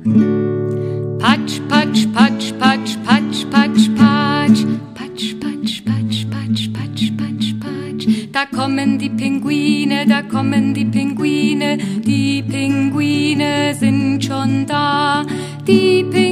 Patsch, patsch, patsch, patsch, patsch, patsch, patsch. Patsch, patsch, patsch, patsch, patsch, patsch, patsch. Da kommen die Pinguine, da kommen die Pinguine. Die Pinguine sind schon da. Die Pinguine